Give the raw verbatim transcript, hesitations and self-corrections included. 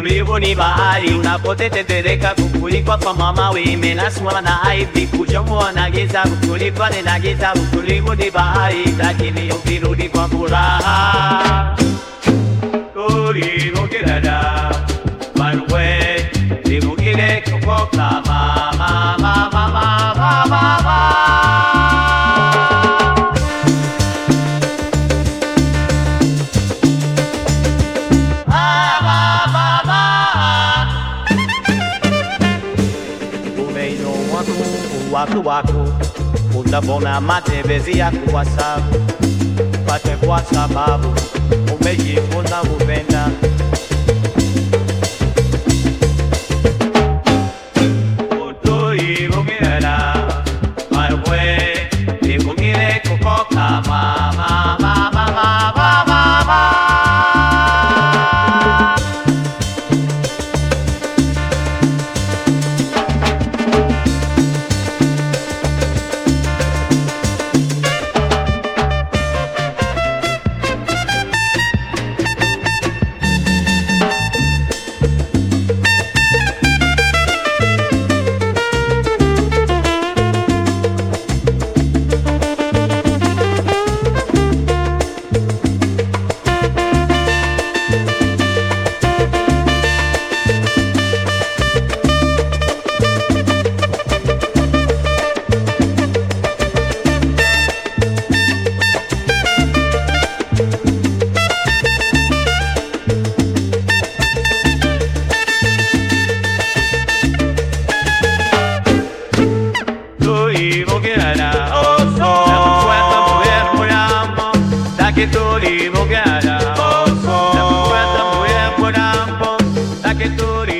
Utulivu ni bahari unapotetereka, kukulikwa kwa mama wime na swala na aibi, kuchomoa na giza, kukulipane na giza. Utulivu ni bahari lakini ukirudi kwa furaha. Tulivu kirada Marwe Limugile kukoka mama mama mama mama mama. Waku waku unavona matembezi ya kuwasabu pate kwa sababu umejifunza kupenda. Utulivu kirada Marwe Limugile kukoka mama mama mama mama. Tulivu kirada, oh, oh. Na kuweza muye mwanambo, na kituri